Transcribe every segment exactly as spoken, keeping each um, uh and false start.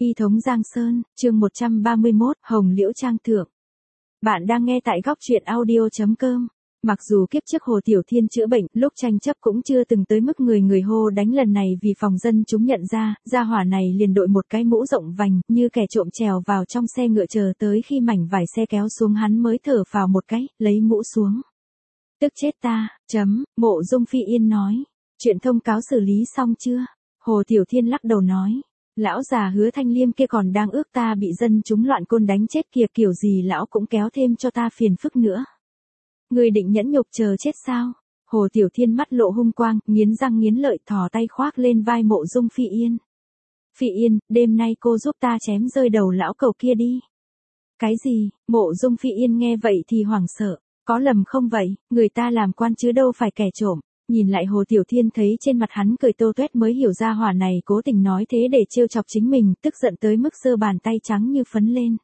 Y thống Giang Sơn, chương một trăm ba mươi mốt, Hồng Liễu Trang thượng. Bạn đang nghe tại góc truyện audio chấm com. Mặc dù kiếp trước Hồ Tiểu Thiên chữa bệnh, lúc tranh chấp cũng chưa từng tới mức người người hô đánh, lần này vì phòng dân chúng nhận ra, gia hỏa này liền đội một cái mũ rộng vành, như kẻ trộm trèo vào trong xe ngựa, chờ tới khi mảnh vải xe kéo xuống hắn mới thở phào một cái, lấy mũ xuống. Tức chết ta, chấm, Mộ Dung Phi Yên nói. Chuyện thông cáo xử lý xong chưa? Hồ Tiểu Thiên lắc đầu nói. Lão già Hứa Thanh Liêm kia còn đang ước ta bị dân chúng loạn côn đánh chết kìa, kiểu gì lão cũng kéo thêm cho ta phiền phức nữa. Người định nhẫn nhục chờ chết sao? Hồ Tiểu Thiên mắt lộ hung quang, nghiến răng nghiến lợi, thò tay khoác lên vai Mộ Dung Phi Yên. Phi Yên, đêm nay cô giúp ta chém rơi đầu lão cẩu kia đi. Cái gì? Mộ Dung Phi Yên nghe vậy thì hoảng sợ. Có lầm không vậy, người ta làm quan chứ đâu phải kẻ trộm. Nhìn lại Hồ Tiểu Thiên thấy trên mặt hắn cười tô toét mới hiểu ra hỏa này cố tình nói thế để trêu chọc chính mình, tức giận tới mức giơ bàn tay trắng như phấn lên.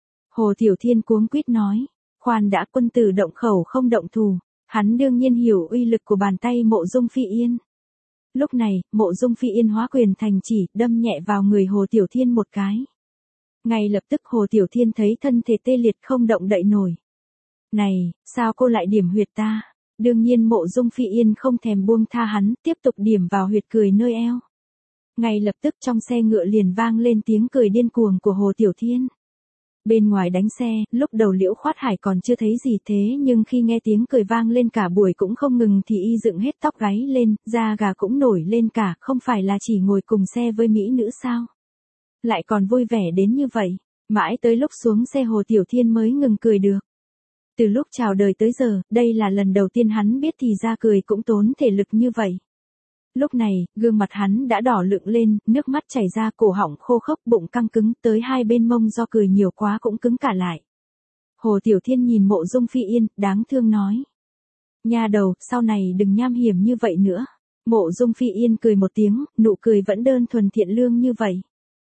Hồ Tiểu Thiên cuống quýt nói, khoan đã, quân tử động khẩu không động thù. Hắn đương nhiên hiểu uy lực của bàn tay Mộ Dung Phi Yên. Lúc này, Mộ Dung Phi Yên hóa quyền thành chỉ, đâm nhẹ vào người Hồ Tiểu Thiên một cái. Ngay lập tức Hồ Tiểu Thiên thấy thân thể tê liệt không động đậy nổi. Này, sao cô lại điểm huyệt ta? Đương nhiên Mộ Dung Phi Yên không thèm buông tha hắn, tiếp tục điểm vào huyệt cười nơi eo. Ngay lập tức trong xe ngựa liền vang lên tiếng cười điên cuồng của Hồ Tiểu Thiên. Bên ngoài đánh xe, lúc đầu Liễu Khoát Hải còn chưa thấy gì thế nhưng khi nghe tiếng cười vang lên cả buổi cũng không ngừng thì y dựng hết tóc gáy lên, da gà cũng nổi lên cả, không phải là chỉ ngồi cùng xe với mỹ nữ sao? Lại còn vui vẻ đến như vậy, mãi tới lúc xuống xe Hồ Tiểu Thiên mới ngừng cười được. Từ lúc chào đời tới giờ, đây là lần đầu tiên hắn biết thì ra cười cũng tốn thể lực như vậy. Lúc này, gương mặt hắn đã đỏ lựng lên, nước mắt chảy ra, cổ họng khô khốc, bụng căng cứng, tới hai bên mông do cười nhiều quá cũng cứng cả lại. Hồ Tiểu Thiên nhìn Mộ Dung Phi Yên, đáng thương nói. Nha đầu, sau này đừng nham hiểm như vậy nữa. Mộ Dung Phi Yên cười một tiếng, nụ cười vẫn đơn thuần thiện lương như vậy.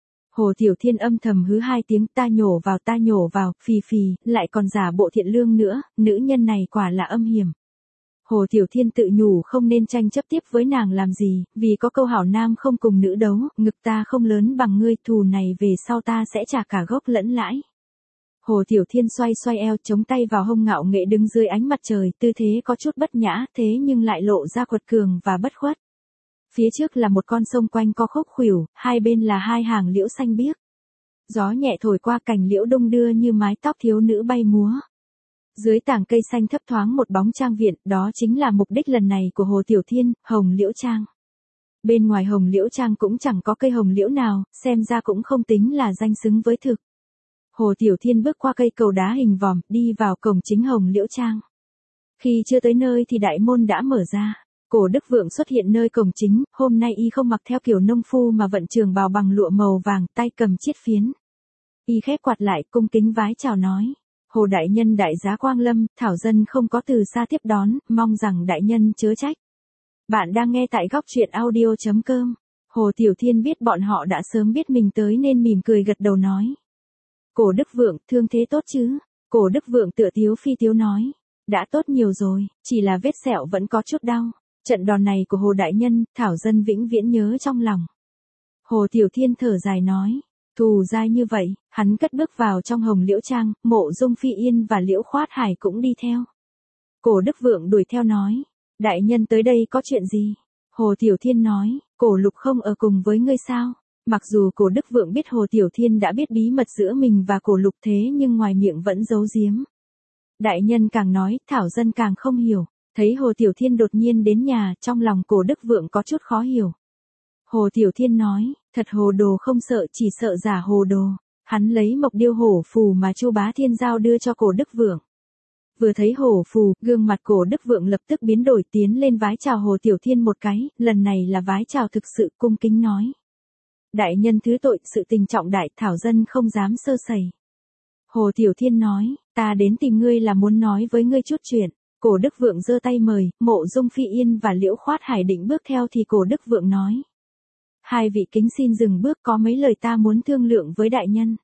Hồ Tiểu Thiên âm thầm hứ hai tiếng, ta nhổ vào ta nhổ vào, phì phì, lại còn giả bộ thiện lương nữa, nữ nhân này quả là âm hiểm. Hồ Tiểu Thiên tự nhủ không nên tranh chấp tiếp với nàng làm gì, vì có câu hảo nam không cùng nữ đấu, ngực ta không lớn bằng ngươi, thù này về sau ta sẽ trả cả gốc lẫn lãi. Hồ Tiểu Thiên xoay xoay eo, chống tay vào hông ngạo nghệ đứng dưới ánh mặt trời, tư thế có chút bất nhã, thế nhưng lại lộ ra quật cường và bất khuất. Phía trước là một con sông quanh co khúc khuỷu, hai bên là hai hàng liễu xanh biếc. Gió nhẹ thổi qua cành liễu đung đưa như mái tóc thiếu nữ bay múa. Dưới tảng cây xanh thấp thoáng một bóng trang viện, đó chính là mục đích lần này của Hồ Tiểu Thiên, Hồng Liễu Trang. Bên ngoài Hồng Liễu Trang cũng chẳng có cây hồng liễu nào, xem ra cũng không tính là danh xứng với thực. Hồ Tiểu Thiên bước qua cây cầu đá hình vòm, đi vào cổng chính Hồng Liễu Trang. Khi chưa tới nơi thì đại môn đã mở ra. Cổ Đức Vượng xuất hiện nơi cổng chính, hôm nay y không mặc theo kiểu nông phu mà vận trường bào bằng lụa màu vàng, tay cầm chiết phiến. Y khép quạt lại, cung kính vái chào nói. Hồ đại nhân đại giá quang lâm, thảo dân không có từ xa tiếp đón, mong rằng đại nhân chớ trách. Bạn đang nghe tại góc truyện audio chấm com. Hồ Tiểu Thiên biết bọn họ đã sớm biết mình tới nên mỉm cười gật đầu nói. Cổ Đức Vượng, thương thế tốt chứ? Cổ Đức Vượng tựa tiếu phi tiếu nói. Đã tốt nhiều rồi, chỉ là vết sẹo vẫn có chút đau. Trận đòn này của Hồ đại nhân, thảo dân vĩnh viễn nhớ trong lòng. Hồ Tiểu Thiên thở dài nói. Thù dai như vậy, hắn cất bước vào trong Hồng Liễu Trang, Mộ Dung Phi Yên và Liễu Khoát Hải cũng đi theo. Cổ Đức Vượng đuổi theo nói. Đại nhân tới đây có chuyện gì? Hồ Tiểu Thiên nói. Cổ Lục không ở cùng với ngươi sao? Mặc dù Cổ Đức Vượng biết Hồ Tiểu Thiên đã biết bí mật giữa mình và Cổ Lục thế nhưng ngoài miệng vẫn giấu giếm. Đại nhân càng nói, thảo dân càng không hiểu. Thấy Hồ Tiểu Thiên đột nhiên đến nhà, trong lòng Cổ Đức Vượng có chút khó hiểu. Hồ Tiểu Thiên nói, thật hồ đồ không sợ, chỉ sợ giả hồ đồ. Hắn lấy mộc điêu hổ phù mà Chu Bá Thiên giao đưa cho Cổ Đức Vượng. Vừa thấy hổ phù, gương mặt Cổ Đức Vượng lập tức biến đổi, tiến lên vái chào Hồ Tiểu Thiên một cái, lần này là vái chào thực sự, cung kính nói. Đại nhân thứ tội, sự tình trọng đại, thảo dân không dám sơ sẩy. Hồ Tiểu Thiên nói, ta đến tìm ngươi là muốn nói với ngươi chút chuyện. Cổ Đức Vượng giơ tay mời, Mộ Dung Phi Yên và Liễu Khoát Hải định bước theo thì Cổ Đức Vượng nói. Hai vị kính xin dừng bước, có mấy lời ta muốn thương lượng với đại nhân.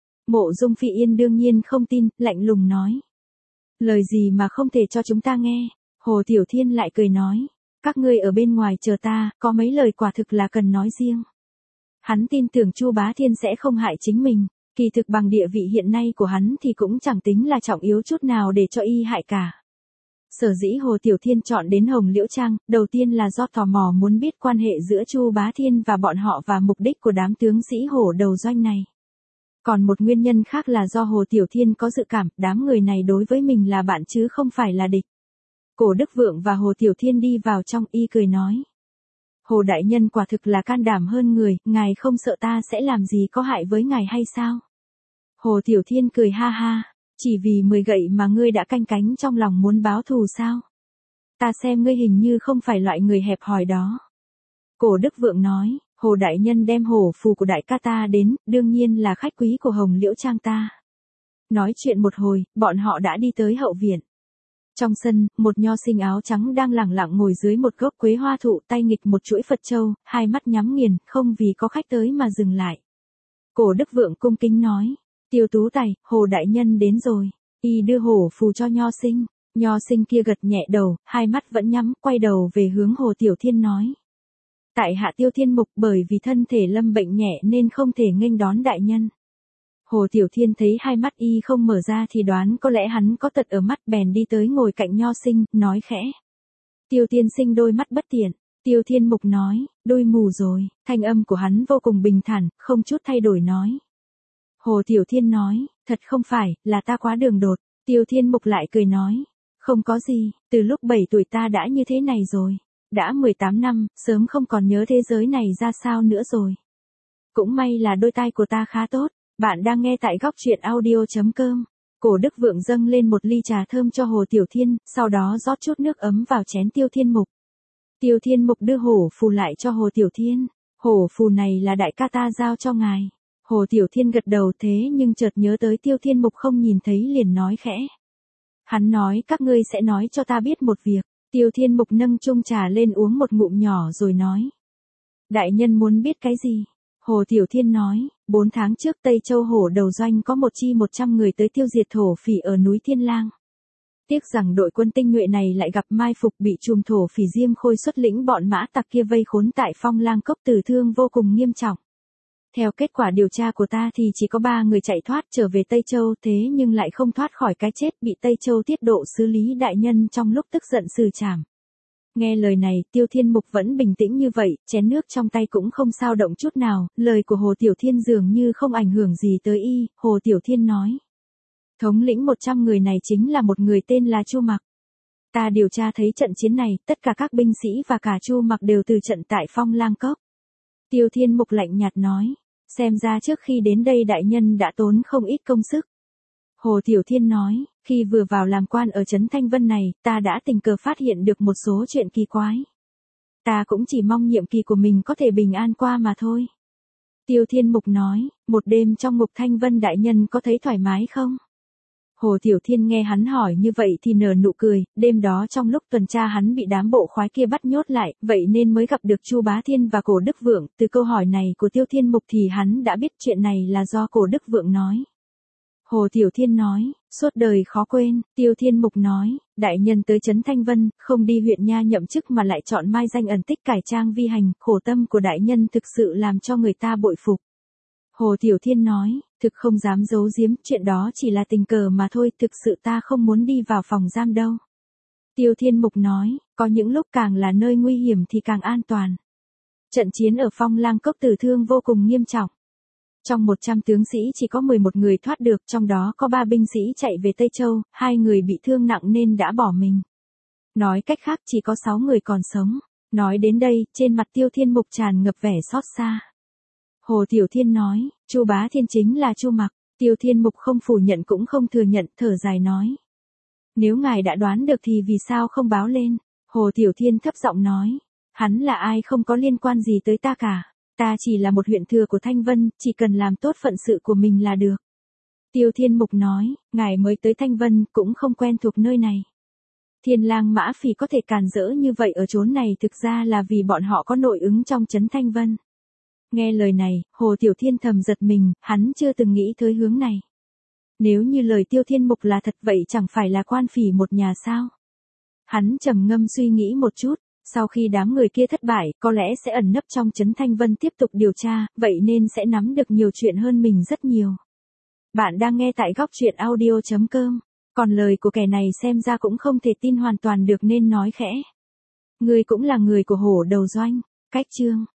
Mộ Dung Phi Yên đương nhiên không tin, lạnh lùng nói. Lời gì mà không thể cho chúng ta nghe? Hồ Tiểu Thiên lại cười nói. Các ngươi ở bên ngoài chờ ta, có mấy lời quả thực là cần nói riêng. Hắn tin tưởng Chu Bá Thiên sẽ không hại chính mình, kỳ thực bằng địa vị hiện nay của hắn thì cũng chẳng tính là trọng yếu chút nào để cho y hại cả. Sở dĩ Hồ Tiểu Thiên chọn đến Hồng Liễu Trang, đầu tiên là do tò mò muốn biết quan hệ giữa Chu Bá Thiên và bọn họ và mục đích của đám tướng sĩ hổ đầu doanh này. Còn một nguyên nhân khác là do Hồ Tiểu Thiên có dự cảm, đám người này đối với mình là bạn chứ không phải là địch. Cổ Đức Vượng và Hồ Tiểu Thiên đi vào trong, y cười nói. Hồ đại nhân quả thực là can đảm hơn người, ngài không sợ ta sẽ làm gì có hại với ngài hay sao? Hồ Tiểu Thiên cười ha ha, chỉ vì mười gậy mà ngươi đã canh cánh trong lòng muốn báo thù sao? Ta xem ngươi hình như không phải loại người hẹp hòi đó. Cổ Đức Vượng nói, Hồ đại nhân đem hổ phù của đại ca ta đến, đương nhiên là khách quý của Hồng Liễu Trang ta. Nói chuyện một hồi, bọn họ đã đi tới hậu viện. Trong sân, một nho sinh áo trắng đang lẳng lặng ngồi dưới một gốc quế hoa thụ, tay nghịch một chuỗi Phật châu, hai mắt nhắm nghiền, không vì có khách tới mà dừng lại. Cổ Đức Vượng cung kính nói, Tiêu Tú Tài, Hồ đại nhân đến rồi. Y đưa hổ phù cho nho sinh, nho sinh kia gật nhẹ đầu, hai mắt vẫn nhắm, quay đầu về hướng Hồ Tiểu Thiên nói. Tại hạ Tiêu Thiên Mục, bởi vì thân thể lâm bệnh nhẹ nên không thể nghênh đón đại nhân. Hồ Tiểu Thiên thấy hai mắt y không mở ra thì đoán có lẽ hắn có tật ở mắt, bèn đi tới ngồi cạnh nho sinh, nói khẽ. Tiêu tiên sinh đôi mắt bất tiện. Tiêu Thiên Mục nói, đôi mù rồi. Thanh âm của hắn vô cùng bình thản, không chút thay đổi nói. Hồ Tiểu Thiên nói, thật không phải, là ta quá đường đột. Tiêu Thiên Mục lại cười nói, không có gì, từ lúc bảy tuổi ta đã như thế này rồi. Đã mười tám năm, sớm không còn nhớ thế giới này ra sao nữa rồi. Cũng may là đôi tai của ta khá tốt. Bạn đang nghe tại góc truyện audio chấm com. Cổ Đức Vượng dâng lên một ly trà thơm cho Hồ Tiểu Thiên, sau đó rót chút nước ấm vào chén Tiêu Thiên Mục. Tiêu Thiên Mục đưa hổ phù lại cho Hồ Tiểu Thiên. Hổ phù này là đại ca ta giao cho ngài. Hồ Tiểu Thiên gật đầu, thế nhưng chợt nhớ tới Tiêu Thiên Mục không nhìn thấy liền nói khẽ. Hắn nói các ngươi sẽ nói cho ta biết một việc. Tiêu Thiên Mục nâng chung trà lên uống một ngụm nhỏ rồi nói. Đại nhân muốn biết cái gì? Hồ Tiểu Thiên nói, bốn tháng trước Tây Châu hổ đầu doanh có một chi một trăm người tới tiêu diệt thổ phỉ ở núi Thiên Lang. Tiếc rằng đội quân tinh nhuệ này lại gặp mai phục, bị chùm thổ phỉ Diêm Khôi xuất lĩnh bọn mã tặc kia vây khốn tại Phong Lang Cốc, tử thương vô cùng nghiêm trọng. Theo kết quả điều tra của ta thì chỉ có ba người chạy thoát trở về Tây Châu, thế nhưng lại không thoát khỏi cái chết, bị Tây Châu tiết độ xử lý đại nhân trong lúc tức giận xử trảm. Nghe lời này, Tiêu Thiên Mục vẫn bình tĩnh như vậy, chén nước trong tay cũng không sao động chút nào, lời của Hồ Tiểu Thiên dường như không ảnh hưởng gì tới y. Hồ Tiểu Thiên nói. Thống lĩnh một trăm người này chính là một người tên là Chu Mặc. Ta điều tra thấy trận chiến này, tất cả các binh sĩ và cả Chu Mặc đều từ trận tại Phong Lang Cốc. Tiêu Thiên Mục lạnh nhạt nói, xem ra trước khi đến đây đại nhân đã tốn không ít công sức. Hồ Tiểu Thiên nói, khi vừa vào làm quan ở trấn Thanh Vân này, ta đã tình cờ phát hiện được một số chuyện kỳ quái. Ta cũng chỉ mong nhiệm kỳ của mình có thể bình an qua mà thôi. Tiêu Thiên Mục nói, một đêm trong ngục Thanh Vân đại nhân có thấy thoải mái không? Hồ Tiểu Thiên nghe hắn hỏi như vậy thì nở nụ cười, đêm đó trong lúc tuần tra hắn bị đám bộ khoái kia bắt nhốt lại, vậy nên mới gặp được Chu Bá Thiên và Cổ Đức Vượng. Từ câu hỏi này của Tiêu Thiên Mục thì hắn đã biết chuyện này là do Cổ Đức Vượng nói. Hồ Tiểu Thiên nói, suốt đời khó quên. Tiêu Thiên Mục nói, đại nhân tới trấn Thanh Vân, không đi huyện nha nhậm chức mà lại chọn mai danh ẩn tích cải trang vi hành, khổ tâm của đại nhân thực sự làm cho người ta bội phục. Hồ Tiểu Thiên nói, thực không dám giấu giếm, chuyện đó chỉ là tình cờ mà thôi, thực sự ta không muốn đi vào phòng giam đâu. Tiêu Thiên Mục nói, có những lúc càng là nơi nguy hiểm thì càng an toàn. Trận chiến ở Phong Lang Cốc tử thương vô cùng nghiêm trọng. Trong một trăm tướng sĩ chỉ có mười một người thoát được, trong đó có ba binh sĩ chạy về Tây Châu, hai người bị thương nặng nên đã bỏ mình. Nói cách khác chỉ có sáu người còn sống. Nói đến đây, trên mặt Tiêu Thiên Mục tràn ngập vẻ xót xa. Hồ Tiểu Thiên nói, Chu Bá Thiên chính là Chu Mặc. Tiêu Thiên Mục không phủ nhận cũng không thừa nhận, thở dài nói. Nếu ngài đã đoán được thì vì sao không báo lên? Hồ Tiểu Thiên thấp giọng nói, hắn là ai không có liên quan gì tới ta cả. Ta chỉ là một huyện thừa của Thanh Vân, chỉ cần làm tốt phận sự của mình là được. Tiêu Thiên Mục nói, ngài mới tới Thanh Vân, cũng không quen thuộc nơi này. Thiên Lang Mã Phỉ có thể càn rỡ như vậy ở chốn này thực ra là vì bọn họ có nội ứng trong trấn Thanh Vân. Nghe lời này, Hồ Tiểu Thiên thầm giật mình, hắn chưa từng nghĩ tới hướng này. Nếu như lời Tiêu Thiên Mục là thật vậy chẳng phải là quan phỉ một nhà sao? Hắn trầm ngâm suy nghĩ một chút, Sau khi đám người kia thất bại, có lẽ sẽ ẩn nấp trong trấn Thanh Vân tiếp tục điều tra, vậy nên sẽ nắm được nhiều chuyện hơn mình rất nhiều. Bạn đang nghe tại góc truyện audio chấm com. Còn lời của kẻ này xem ra cũng không thể tin hoàn toàn được nên nói khẽ. Ngươi cũng là người của Hổ Đầu Doanh. Cách chương